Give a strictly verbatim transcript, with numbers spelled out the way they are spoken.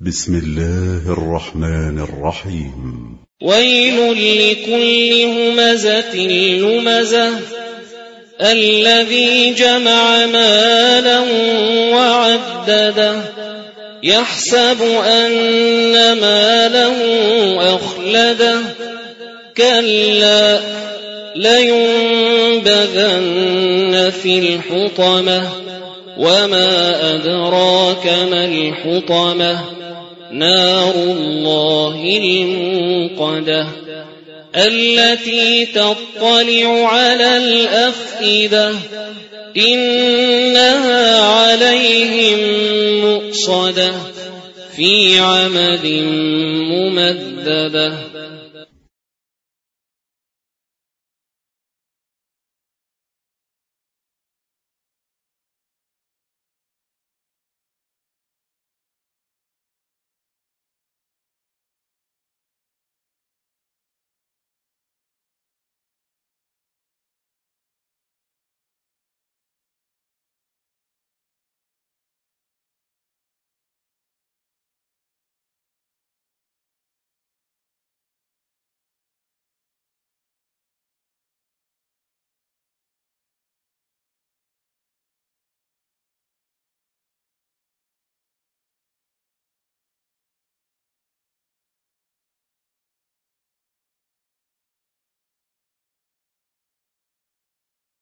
بسم الله الرحمن الرحيم. ويل لكل همزة لمزة الذي جمع مالا وعدده يحسب أن ماله أخلده كلا لينبذن في الحطمة وما أدراك ما الحطمة نار الله الموقدة التي تطلع على الأفئدة إنها عليهم مؤصدة في عمد ممددة.